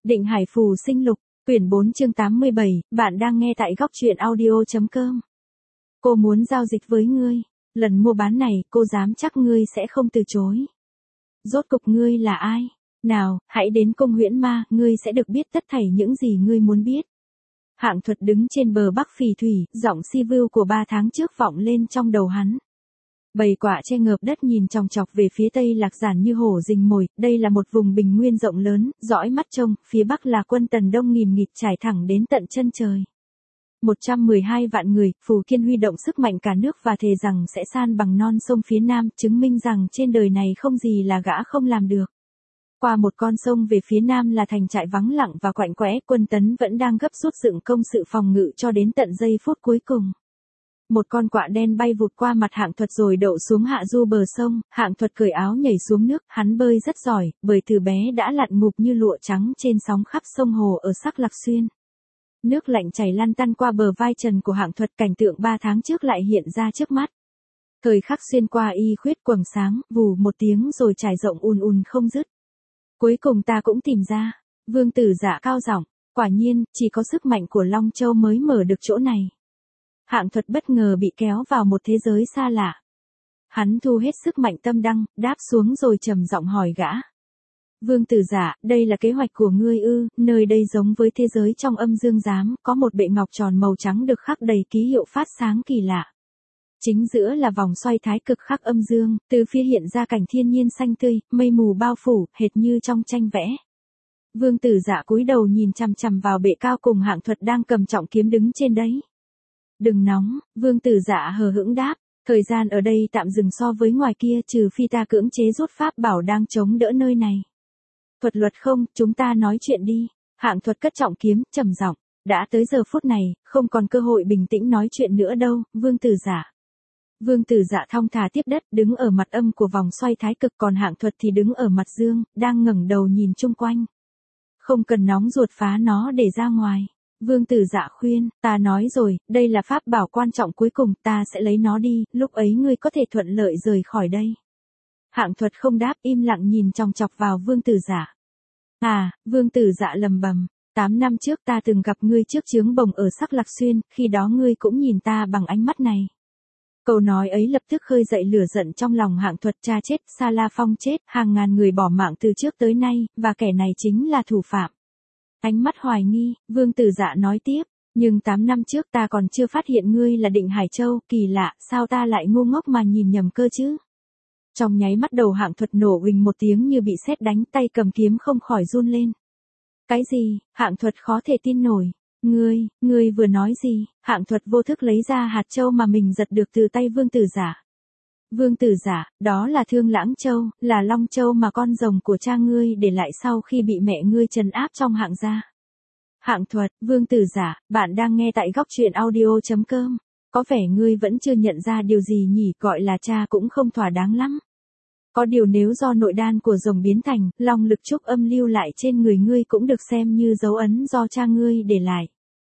Định Hải Phù Sinh Lục, quyển 4 chương 87, bạn đang nghe tại góc truyện audio.com. Cô muốn giao dịch với ngươi, lần mua bán này cô dám chắc ngươi sẽ không từ chối. Rốt cục ngươi là ai? Nào, hãy đến cung huyễn ma, ngươi sẽ được biết tất thảy những gì ngươi muốn biết. Hạng Thuật đứng trên bờ Bắc Phì Thủy, giọng si view của 3 tháng trước vọng lên trong đầu hắn. Bầy quạ che ngợp đất nhìn chòng chọc về phía tây Lạc Giản như hổ rình mồi, đây là một vùng bình nguyên rộng lớn, dõi mắt trông, phía bắc là quân Tần đông nghìn nghịt trải thẳng đến tận chân trời. 112 vạn người, Phù Kiên huy động sức mạnh cả nước và thề rằng sẽ san bằng non sông phía nam, chứng minh rằng trên đời này không gì là gã không làm được. Qua một con sông về phía nam là thành trại vắng lặng và quạnh quẽ, quân Tấn vẫn đang gấp rút dựng công sự phòng ngự cho đến tận giây phút cuối cùng. Một con quạ đen bay vụt qua mặt Hạng Thuật rồi đậu xuống hạ du bờ sông, Hạng Thuật cởi áo nhảy xuống nước, hắn bơi rất giỏi, bởi từ bé đã lặn ngụp như lụa trắng trên sóng khắp sông hồ ở Sắc Lạc Xuyên. Nước lạnh chảy lăn tăn qua bờ vai trần của Hạng Thuật, cảnh tượng 3 tháng trước lại hiện ra trước mắt. Thời khắc xuyên qua y khuyết quầng sáng, vù một tiếng rồi trải rộng ùn không dứt. Cuối cùng ta cũng tìm ra, Vương Tử Dạ cao giọng, quả nhiên, chỉ có sức mạnh của Long Châu mới mở được chỗ này. Hạng Thuật bất ngờ bị kéo vào một thế giới xa lạ. Hắn thu hết sức mạnh tâm đăng, đáp xuống rồi trầm giọng hỏi gã. Vương Tử Dạ, đây là kế hoạch của ngươi ư? Nơi đây giống với thế giới trong âm dương giám, có một bệ ngọc tròn màu trắng được khắc đầy ký hiệu phát sáng kỳ lạ. Chính giữa là vòng xoay thái cực khắc âm dương, từ phía hiện ra cảnh thiên nhiên xanh tươi, mây mù bao phủ, hệt như trong tranh vẽ. Vương Tử Dạ cúi đầu nhìn chằm chằm vào bệ cao cùng Hạng Thuật đang cầm trọng kiếm đứng trên đấy. Đừng nóng, Vương Tử Dạ hờ hững đáp, thời gian ở đây tạm dừng so với ngoài kia, trừ phi ta cưỡng chế rút pháp bảo đang chống đỡ nơi này. Thuật luật không, chúng ta nói chuyện đi. Hạng Thuật cất trọng kiếm, trầm giọng, đã tới giờ phút này, không còn cơ hội bình tĩnh nói chuyện nữa đâu, Vương Tử Dạ. Vương Tử Dạ thong thả tiếp đất, đứng ở mặt âm của vòng xoay thái cực, còn Hạng Thuật thì đứng ở mặt dương, đang ngẩng đầu nhìn chung quanh. Không cần nóng ruột phá nó để ra ngoài. Vương Tử Dạ khuyên, ta nói rồi, đây là pháp bảo quan trọng cuối cùng, ta sẽ lấy nó đi, lúc ấy ngươi có thể thuận lợi rời khỏi đây. Hạng Thuật không đáp, im lặng nhìn chòng chọc vào Vương Tử Dạ. À, Vương Tử Dạ lầm bầm, 8 năm trước ta từng gặp ngươi trước chướng bồng ở Sắc Lạc Xuyên, khi đó ngươi cũng nhìn ta bằng ánh mắt này. Câu nói ấy lập tức khơi dậy lửa giận trong lòng Hạng Thuật, cha chết, Sa La Phong chết, hàng ngàn người bỏ mạng từ trước tới nay, và kẻ này chính là thủ phạm. Ánh mắt hoài nghi, Vương Tử Dạ nói tiếp, nhưng 8 năm trước ta còn chưa phát hiện ngươi là Định Hải Châu, kỳ lạ, sao ta lại ngu ngốc mà nhìn nhầm cơ chứ? Trong nháy mắt đầu Hạng Thuật nổ huỳnh một tiếng như bị sét đánh, tay cầm kiếm không khỏi run lên. Cái gì? Hạng Thuật khó thể tin nổi. Ngươi vừa nói gì? Hạng Thuật vô thức lấy ra hạt châu mà mình giật được từ tay Vương Tử Dạ. Vương Tử Dạ, đó là Thương Lãng Châu, là Long Châu mà con rồng của cha ngươi để lại sau khi bị mẹ ngươi trấn áp trong Hạng gia. Hạng Thuật, Vương Tử Dạ, bạn đang nghe tại góc truyện audio.com. Có vẻ ngươi vẫn chưa nhận ra điều gì nhỉ, gọi là cha cũng không thỏa đáng lắm. Có điều nếu do nội đan của rồng biến thành, long lực trúc âm lưu lại trên người ngươi cũng được xem như dấu ấn do cha ngươi để lại.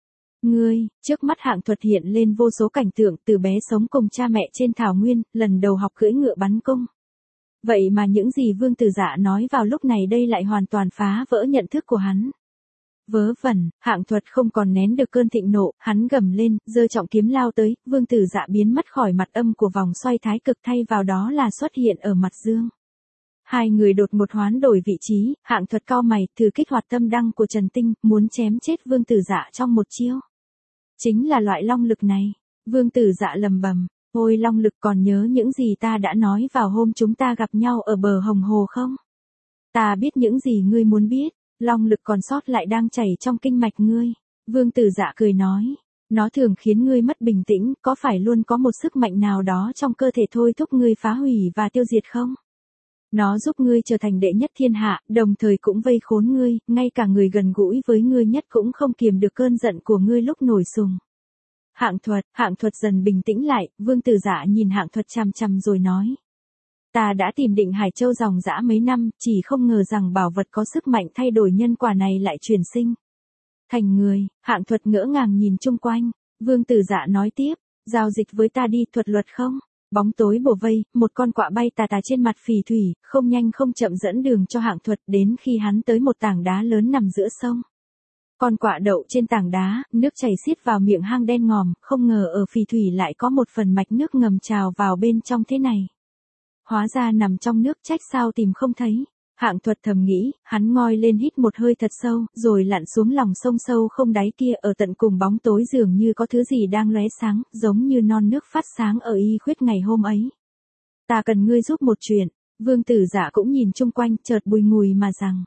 Trước mắt Hạng Thuật hiện lên vô số cảnh tượng, từ bé sống cùng cha mẹ trên thảo nguyên, lần đầu học cưỡi ngựa bắn cung. Vậy mà những gì Vương Tử Dạ nói vào lúc này đây lại hoàn toàn phá vỡ nhận thức của hắn. Vớ vẩn, Hạng Thuật không còn nén được cơn thịnh nộ, hắn gầm lên, giơ trọng kiếm lao tới, Vương Tử Dạ biến mất khỏi mặt âm của vòng xoay thái cực, thay vào đó là xuất hiện ở mặt dương. Hai người đột ngột hoán đổi vị trí, Hạng Thuật cau mày, thử kích hoạt tâm đăng của Trần Tinh, muốn chém chết Vương Tử Dạ trong một chiêu. Chính là loại long lực này. Vương Tử Dạ lầm bầm, ôi long lực, còn nhớ những gì ta đã nói vào hôm chúng ta gặp nhau ở bờ Hồng Hồ không? Ta biết những gì ngươi muốn biết. Long lực còn sót lại đang chảy trong kinh mạch ngươi. Vương Tử Dạ cười nói, nó thường khiến ngươi mất bình tĩnh, có phải luôn có một sức mạnh nào đó trong cơ thể thôi thúc ngươi phá hủy và tiêu diệt không? Nó giúp ngươi trở thành đệ nhất thiên hạ, đồng thời cũng vây khốn ngươi, ngay cả người gần gũi với ngươi nhất cũng không kiềm được cơn giận của ngươi lúc nổi sùng. Hạng Thuật dần bình tĩnh lại, Vương Tử Dạ nhìn Hạng Thuật chằm chằm rồi nói. Ta đã tìm Định Hải Châu dòng dã mấy năm, chỉ không ngờ rằng bảo vật có sức mạnh thay đổi nhân quả này lại chuyển sinh thành người. Hạng Thuật ngỡ ngàng nhìn chung quanh, Vương Tử Dạ nói tiếp, giao dịch với ta đi, thuật luật không? Bóng tối bủa vây, một con quạ bay tà tà trên mặt phì thủy, không nhanh không chậm dẫn đường cho Hạng Thuật đến khi hắn tới một tảng đá lớn nằm giữa sông. Con quạ đậu trên tảng đá, nước chảy xiết vào miệng hang đen ngòm, không ngờ ở phì thủy lại có một phần mạch nước ngầm trào vào bên trong thế này. Hóa ra nằm trong nước, trách sao tìm không thấy. Hạng Thuật thầm nghĩ, hắn ngoi lên hít một hơi thật sâu, rồi lặn xuống lòng sông sâu không đáy kia, ở tận cùng bóng tối dường như có thứ gì đang lóe sáng, giống như non nước phát sáng ở Y Khuyết ngày hôm ấy. Ta cần ngươi giúp một chuyện. Vương Tử Dạ cũng nhìn chung quanh, chợt bùi ngùi mà rằng.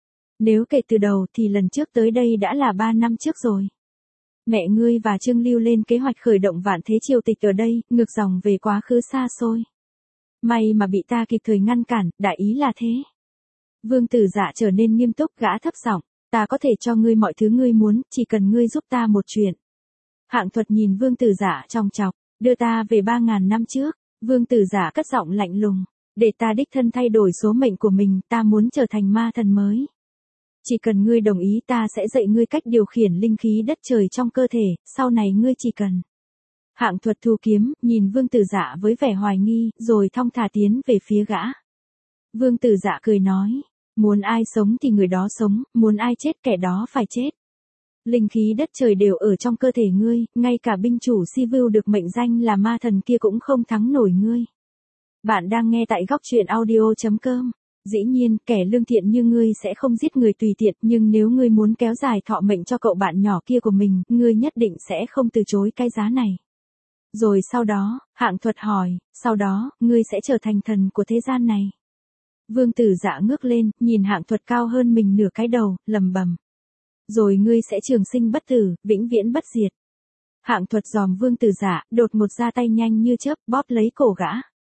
Nếu kể từ đầu thì lần trước tới đây đã là 3 năm trước rồi. Mẹ ngươi và Trương Lưu lên kế hoạch khởi động vạn thế triều tịch ở đây, ngược dòng về quá khứ xa xôi. May mà bị ta kịp thời ngăn cản, đại ý là thế. Vương Tử Dạ trở nên nghiêm túc, gã thấp giọng, ta có thể cho ngươi mọi thứ ngươi muốn, chỉ cần ngươi giúp ta một chuyện. Hạng Thuật nhìn Vương Tử Dạ chòng chọc, đưa ta về 3.000 năm trước. Vương Tử Dạ cất giọng lạnh lùng, để ta đích thân thay đổi số mệnh của mình, ta muốn trở thành ma thần mới. Chỉ cần ngươi đồng ý ta sẽ dạy ngươi cách điều khiển linh khí đất trời trong cơ thể, sau này ngươi chỉ cần. Hạng Thuật thu kiếm, nhìn Vương Tử Dạ với vẻ hoài nghi, rồi thong thả tiến về phía gã. Vương Tử Dạ cười nói, muốn ai sống thì người đó sống, muốn ai chết kẻ đó phải chết. Linh khí đất trời đều ở trong cơ thể ngươi, ngay cả binh chủ Sivu được mệnh danh là ma thần kia cũng không thắng nổi ngươi. Bạn đang nghe tại góc truyện audio.com. Dĩ nhiên, kẻ lương thiện như ngươi sẽ không giết người tùy tiện, nhưng nếu ngươi muốn kéo dài thọ mệnh cho cậu bạn nhỏ kia của mình, ngươi nhất định sẽ không từ chối cái giá này. Rồi sau đó, Hạng Thuật hỏi, sau đó, ngươi sẽ trở thành thần của thế gian này. Vương Tử Dạ ngước lên, nhìn Hạng Thuật cao hơn mình nửa cái đầu, lầm bầm. Rồi ngươi sẽ trường sinh bất tử, vĩnh viễn bất diệt. Hạng Thuật dòm Vương Tử Dạ, đột một ra tay nhanh như chớp, bóp lấy cổ gã.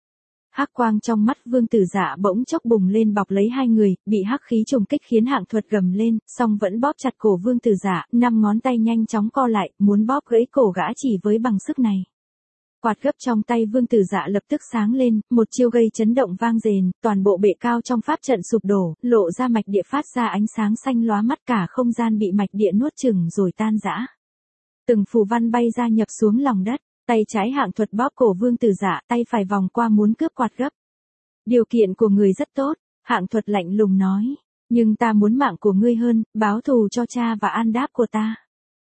Hắc quang trong mắt Vương Tử Dạ bỗng chốc bùng lên bọc lấy hai người, bị hắc khí trùng kích khiến Hạng Thuật gầm lên, song vẫn bóp chặt cổ Vương Tử Dạ, 5 ngón tay nhanh chóng co lại, muốn bóp gãy cổ gã chỉ với bằng sức này. Quạt gấp trong tay Vương Tử Dạ lập tức sáng lên, một chiêu gây chấn động vang rền, toàn bộ bệ cao trong pháp trận sụp đổ, lộ ra mạch địa phát ra ánh sáng xanh lóa mắt, cả không gian bị mạch địa nuốt chửng rồi tan rã. Từng phù văn bay ra nhập xuống lòng đất, tay trái Hạng Thuật bóp cổ Vương Tử Dạ, tay phải vòng qua muốn cướp quạt gấp. Điều kiện của người rất tốt, Hạng Thuật lạnh lùng nói, nhưng ta muốn mạng của ngươi hơn, báo thù cho cha và an đáp của ta.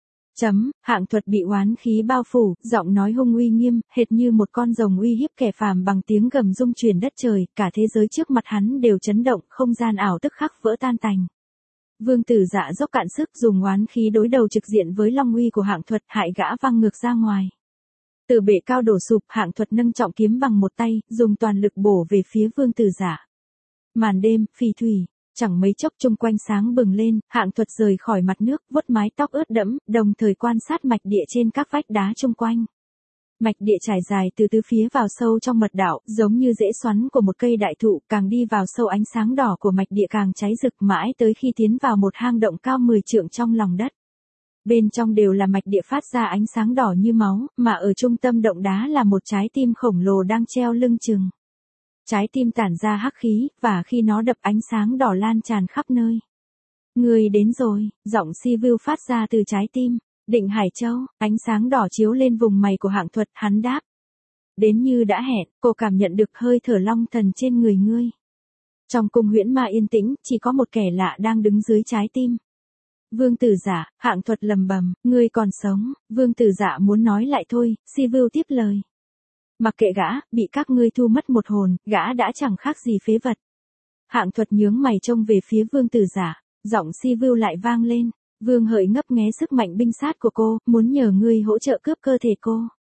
Hạng Thuật bị oán khí bao phủ, giọng nói hung uy nghiêm, hệt như một con rồng uy hiếp kẻ phàm bằng tiếng gầm rung truyền đất trời, cả thế giới trước mặt hắn đều chấn động, không gian ảo tức khắc vỡ tan tành. Vương Tử Dạ dốc cạn sức dùng oán khí đối đầu trực diện với long uy của Hạng Thuật, hại gã văng ngược ra ngoài. Từ bệ cao đổ sụp, Hạng Thuật nâng trọng kiếm bằng một tay, dùng toàn lực bổ về phía Vương Tử Dạ. Màn đêm, phì thủy. Chẳng mấy chốc chung quanh sáng bừng lên, Hạng Thuật rời khỏi mặt nước, vuốt mái tóc ướt đẫm, đồng thời quan sát mạch địa trên các vách đá chung quanh. Mạch địa trải dài từ tứ phía vào sâu trong mật đạo, giống như rễ xoắn của một cây đại thụ, càng đi vào sâu ánh sáng đỏ của mạch địa càng cháy rực mãi tới khi tiến vào một hang động cao 10 trượng trong lòng đất. Bên trong đều là mạch địa phát ra ánh sáng đỏ như máu, mà ở trung tâm động đá là một trái tim khổng lồ đang treo lưng chừng. Trái tim tản ra hắc khí, và khi nó đập ánh sáng đỏ lan tràn khắp nơi. Người đến rồi, giọng Sivu phát ra từ trái tim. Định Hải Châu, ánh sáng đỏ chiếu lên vùng mày của Hạng Thuật, hắn đáp. Đến như đã hẹn, cô cảm nhận được hơi thở long thần trên người ngươi. Trong cung huyễn ma yên tĩnh, chỉ có một kẻ lạ đang đứng dưới trái tim. Vương Tử Dạ, Hạng Thuật lầm bầm, ngươi còn sống. Vương Tử Dạ muốn nói lại thôi, Sivu tiếp lời. Mặc kệ gã, bị các ngươi thu mất một hồn, gã đã chẳng khác gì phế vật. Hạng Thuật nhướng mày trông về phía Vương Tử Dạ, giọng Sivu lại vang lên. Vương Hợi ngấp nghé sức mạnh binh sát của cô, muốn nhờ ngươi hỗ trợ cướp cơ thể cô.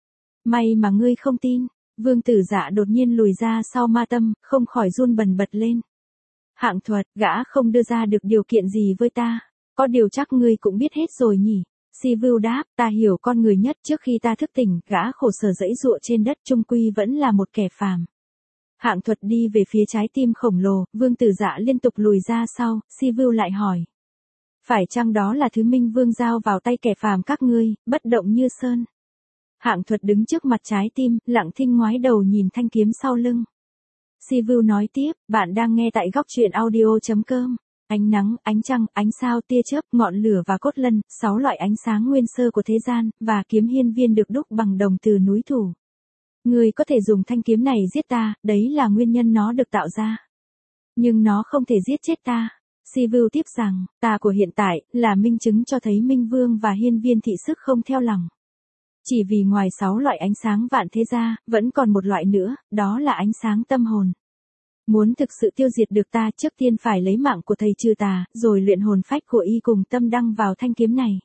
May mà ngươi không tin. Vương Tử Dạ đột nhiên lùi ra sau ma tâm, không khỏi run bần bật lên. Hạng Thuật, gã không đưa ra được điều kiện gì với ta. Có điều chắc ngươi cũng biết hết rồi nhỉ. Sivu đáp, ta hiểu con người nhất, trước khi ta thức tỉnh, gã khổ sở dẫy dụa trên đất trung quy vẫn là một kẻ phàm. Hạng Thuật đi về phía trái tim khổng lồ, Vương Tử Dạ liên tục lùi ra sau, Sivu lại hỏi. Phải chăng đó là thứ Minh Vương giao vào tay kẻ phàm các ngươi, bất động như sơn. Hạng Thuật đứng trước mặt trái tim, lặng thinh ngoái đầu nhìn thanh kiếm sau lưng. Sivu nói tiếp, bạn đang nghe tại góc truyện audio.com. Ánh nắng, ánh trăng, ánh sao, tia chớp, ngọn lửa và cốt lân, 6 loại ánh sáng nguyên sơ của thế gian, và kiếm hiên viên được đúc bằng đồng từ núi thủ. Ngươi có thể dùng thanh kiếm này giết ta, đấy là nguyên nhân nó được tạo ra. Nhưng nó không thể giết chết ta. Sivu tiếp rằng, ta của hiện tại, là minh chứng cho thấy Minh Vương và Hiên Viên thị sức không theo lòng. Chỉ vì ngoài 6 loại ánh sáng vạn thế ra, vẫn còn một loại nữa, đó là ánh sáng tâm hồn. Muốn thực sự tiêu diệt được ta trước tiên phải lấy mạng của thầy trừ tà, rồi luyện hồn phách của y cùng tâm đăng vào thanh kiếm này.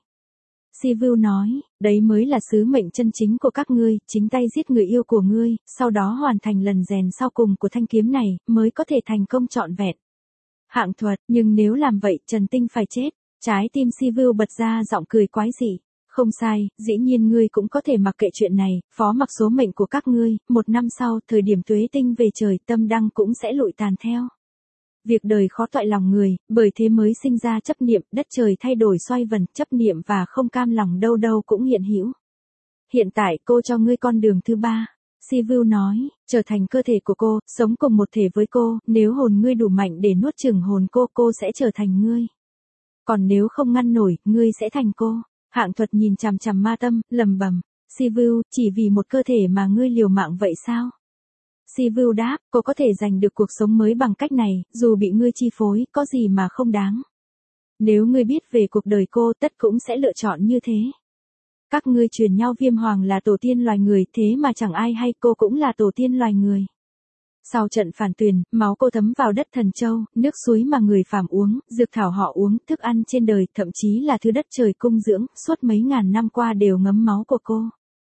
Sivu nói, đấy mới là sứ mệnh chân chính của các ngươi, chính tay giết người yêu của ngươi, sau đó hoàn thành lần rèn sau cùng của thanh kiếm này, mới có thể thành công trọn vẹn. Hạng Thuật, nhưng nếu làm vậy Trần Tinh phải chết. Trái tim Sivu bật ra giọng cười quái dị. Không sai, dĩ nhiên ngươi cũng có thể mặc kệ chuyện này, phó mặc số mệnh của các ngươi, 1 năm sau, thời điểm tuế tinh về trời, tâm đăng cũng sẽ lụi tàn theo. Việc đời khó toại lòng người, bởi thế mới sinh ra chấp niệm, đất trời thay đổi xoay vần, chấp niệm và không cam lòng đâu đâu cũng hiện hữu. Hiện tại cô cho ngươi con đường thứ 3. Sivu nói, trở thành cơ thể của cô, sống cùng một thể với cô, nếu hồn ngươi đủ mạnh để nuốt chửng hồn cô sẽ trở thành ngươi. Còn nếu không ngăn nổi, ngươi sẽ thành cô. Hạng Thuật nhìn chằm chằm ma tâm, lầm bầm. Sivu, chỉ vì một cơ thể mà ngươi liều mạng vậy sao? Sivu đáp, cô có thể giành được cuộc sống mới bằng cách này, dù bị ngươi chi phối, có gì mà không đáng. Nếu ngươi biết về cuộc đời cô, tất cũng sẽ lựa chọn như thế. Các ngươi truyền nhau Viêm Hoàng là tổ tiên loài người, thế mà chẳng ai hay cô cũng là tổ tiên loài người. Sau trận phản tuyền, máu cô thấm vào đất Thần Châu, nước suối mà người phàm uống, dược thảo họ uống, thức ăn trên đời, thậm chí là thứ đất trời cung dưỡng, suốt mấy ngàn năm qua đều ngấm máu của cô.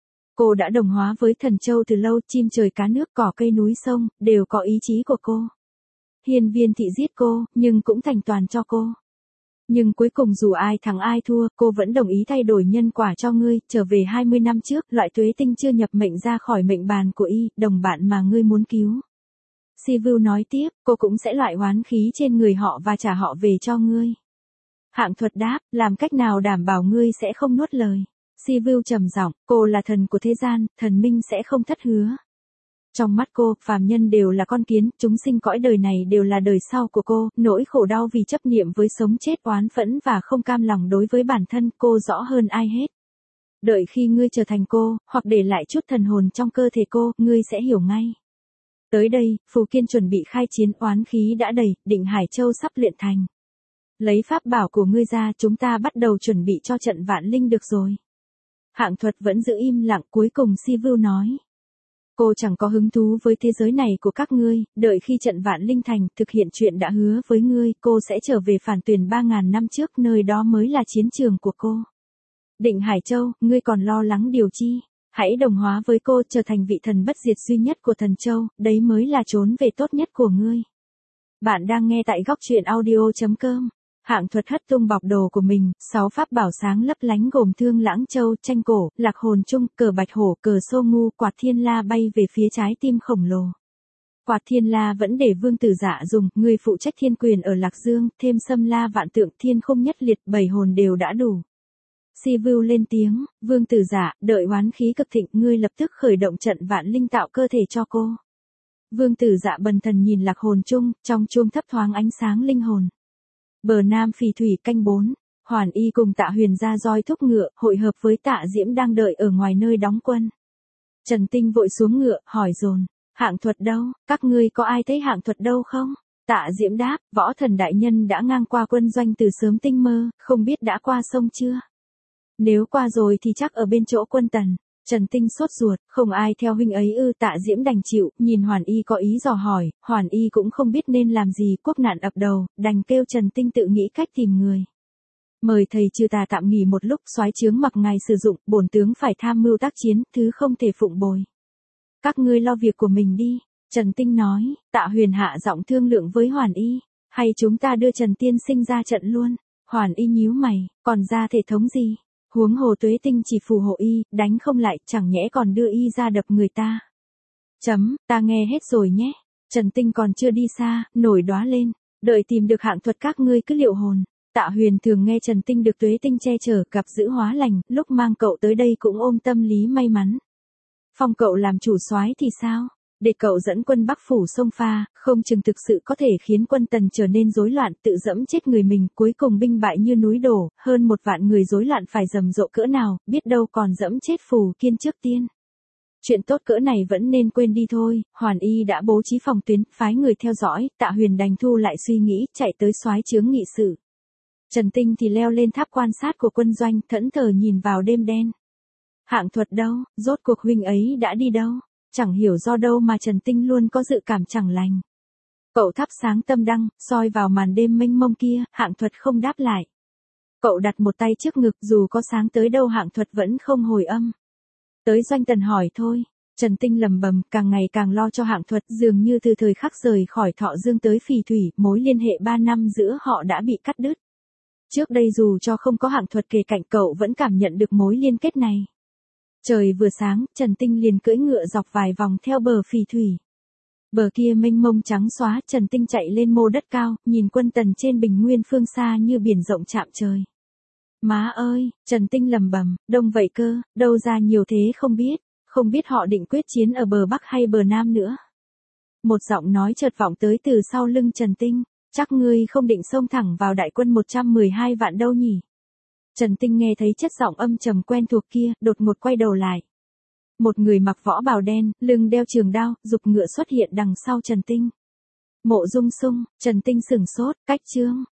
Cô đã đồng hóa với Thần Châu từ lâu, chim trời cá nước, cỏ cây núi sông, đều có ý chí của cô. Hiên Viên thị giết cô, nhưng cũng thành toàn cho cô. Nhưng cuối cùng dù ai thắng ai thua, cô vẫn đồng ý thay đổi nhân quả cho ngươi, trở về 20 năm trước, loại tuế tinh chưa nhập mệnh ra khỏi mệnh bàn của y, đồng bạn mà ngươi muốn cứu. Sivu nói tiếp, cô cũng sẽ loại oán khí trên người họ và trả họ về cho ngươi. Hạng Thuật đáp, làm cách nào đảm bảo ngươi sẽ không nuốt lời. Sivu trầm giọng, cô là thần của thế gian, thần minh sẽ không thất hứa. Trong mắt cô, phàm nhân đều là con kiến, chúng sinh cõi đời này đều là đời sau của cô, nỗi khổ đau vì chấp niệm với sống chết, oán phẫn và không cam lòng đối với bản thân cô rõ hơn ai hết. Đợi khi ngươi trở thành cô, hoặc để lại chút thần hồn trong cơ thể cô, ngươi sẽ hiểu ngay. Tới đây, Phù Kiên chuẩn bị khai chiến, oán khí đã đầy, Định Hải Châu sắp luyện thành. Lấy pháp bảo của ngươi ra, chúng ta bắt đầu chuẩn bị cho trận vạn linh được rồi. Hạng Thuật vẫn giữ im lặng, cuối cùng Sivu nói. Cô chẳng có hứng thú với thế giới này của các ngươi, đợi khi trận vạn linh thành, thực hiện chuyện đã hứa với ngươi, cô sẽ trở về phản tuyền 3.000 năm trước, nơi đó mới là chiến trường của cô. Định Hải Châu, ngươi còn lo lắng điều chi? Hãy đồng hóa với cô, trở thành vị thần bất diệt duy nhất của Thần Châu, đấy mới là trốn về tốt nhất của ngươi. Bạn đang nghe tại góc truyện audio.com. Hạng Thuật hất tung bọc đồ của mình, 6 pháp bảo sáng lấp lánh gồm Thương Lãng Châu, tranh cổ, Lạc Hồn Chung, cờ Bạch Hổ, cờ Sô Ngu, quạt Thiên La bay về phía trái tim khổng lồ. Quạt Thiên La vẫn để Vương Tử Dạ dùng, người phụ trách thiên quyền ở Lạc Dương, thêm Xâm La vạn tượng, thiên không nhất liệt, 7 hồn đều đã đủ. Sivu lên tiếng, Vương Tử Dạ, đợi oán khí cực thịnh, ngươi lập tức khởi động trận vạn linh tạo cơ thể cho cô. Vương Tử Dạ bần thần nhìn Lạc Hồn Chung, trong chuông thấp thoáng ánh sáng linh hồn. Bờ Nam Phì Thủy canh 4, Hoàn Y cùng Tạ Huyền ra roi thúc ngựa, hội hợp với Tạ Diễm đang đợi ở ngoài nơi đóng quân. Trần Tinh vội xuống ngựa, hỏi dồn, Hạng Thuật đâu, các ngươi có ai thấy Hạng Thuật đâu không? Tạ Diễm đáp, võ thần đại nhân đã ngang qua quân doanh từ sớm tinh mơ, không biết đã qua sông chưa? Nếu qua rồi thì chắc ở bên chỗ quân Tần. Trần Tinh sốt ruột, không ai theo huynh ấy ư? Tạ Diễm đành chịu, nhìn Hoàn Y có ý dò hỏi, Hoàn Y cũng không biết nên làm gì, quốc nạn ập đầu, đành kêu Trần Tinh tự nghĩ cách tìm người. Mời thầy trừ tà tạm nghỉ một lúc, soái trướng mặc ngài sử dụng, bổn tướng phải tham mưu tác chiến, thứ không thể phụng bồi. Các ngươi lo việc của mình đi. Trần Tinh nói, Tạ Huyền hạ giọng thương lượng với Hoàn Y, hay chúng ta đưa Trần Tiên Sinh ra trận luôn? Hoàn Y nhíu mày, còn ra thể thống gì? Huống hồ tuế tinh chỉ phù hộ y, đánh không lại, chẳng nhẽ còn đưa y ra đập người ta. Ta nghe hết rồi nhé. Trần Tinh còn chưa đi xa, nổi đóa lên. Đợi tìm được Hạng Thuật các ngươi cứ liệu hồn. Tạ Huyền thường nghe Trần Tinh được tuế tinh che chở, gặp giữ hóa lành, lúc mang cậu tới đây cũng ôm tâm lý may mắn. Phong cậu làm chủ soái thì sao? Để cậu dẫn quân Bắc phủ sông pha, không chừng thực sự có thể khiến quân Tần trở nên rối loạn, tự dẫm chết người mình, cuối cùng binh bại như núi đổ, hơn 1 vạn người rối loạn phải rầm rộ cỡ nào, biết đâu còn dẫm chết Phù Kiên trước tiên. Chuyện tốt cỡ này vẫn nên quên đi thôi, Hoàn Y đã bố trí phòng tuyến, phái người theo dõi, Tạ Huyền đành thu lại suy nghĩ, chạy tới soái chướng nghị sự. Trần Tinh thì leo lên tháp quan sát của quân doanh, thẫn thờ nhìn vào đêm đen. Hạng Thuật đâu, rốt cuộc huynh ấy đã đi đâu? Chẳng hiểu do đâu mà Trần Tinh luôn có dự cảm chẳng lành. Cậu thắp sáng tâm đăng, soi vào màn đêm mênh mông kia, Hạng Thuật không đáp lại. Cậu đặt một tay trước ngực, dù có sáng tới đâu Hạng Thuật vẫn không hồi âm. Tới doanh tần hỏi thôi. Trần Tinh lầm bầm, càng ngày càng lo cho Hạng Thuật, dường như từ thời khắc rời khỏi Thọ Dương tới Phì Thủy, mối liên hệ 3 năm giữa họ đã bị cắt đứt. Trước đây dù cho không có Hạng Thuật kề cạnh cậu vẫn cảm nhận được mối liên kết này. Trời vừa sáng, Trần Tinh liền cưỡi ngựa dọc vài vòng theo bờ Phì Thủy. Bờ kia mênh mông trắng xóa, Trần Tinh chạy lên mô đất cao, nhìn quân tần trên bình nguyên phương xa như biển rộng chạm trời. Má ơi, Trần Tinh lầm bầm, đông vậy cơ, đâu ra nhiều thế không biết họ định quyết chiến ở bờ Bắc hay bờ Nam nữa. Một giọng nói chợt vọng tới từ sau lưng Trần Tinh, chắc ngươi không định xông thẳng vào đại quân 112 vạn đâu nhỉ. Trần Tinh nghe thấy chất giọng âm trầm quen thuộc kia, đột ngột quay đầu lại. Một người mặc võ bào đen, lưng đeo trường đao, giục ngựa xuất hiện đằng sau Trần Tinh. Mộ Dung Sung, Trần Tinh sửng sốt, cách chương.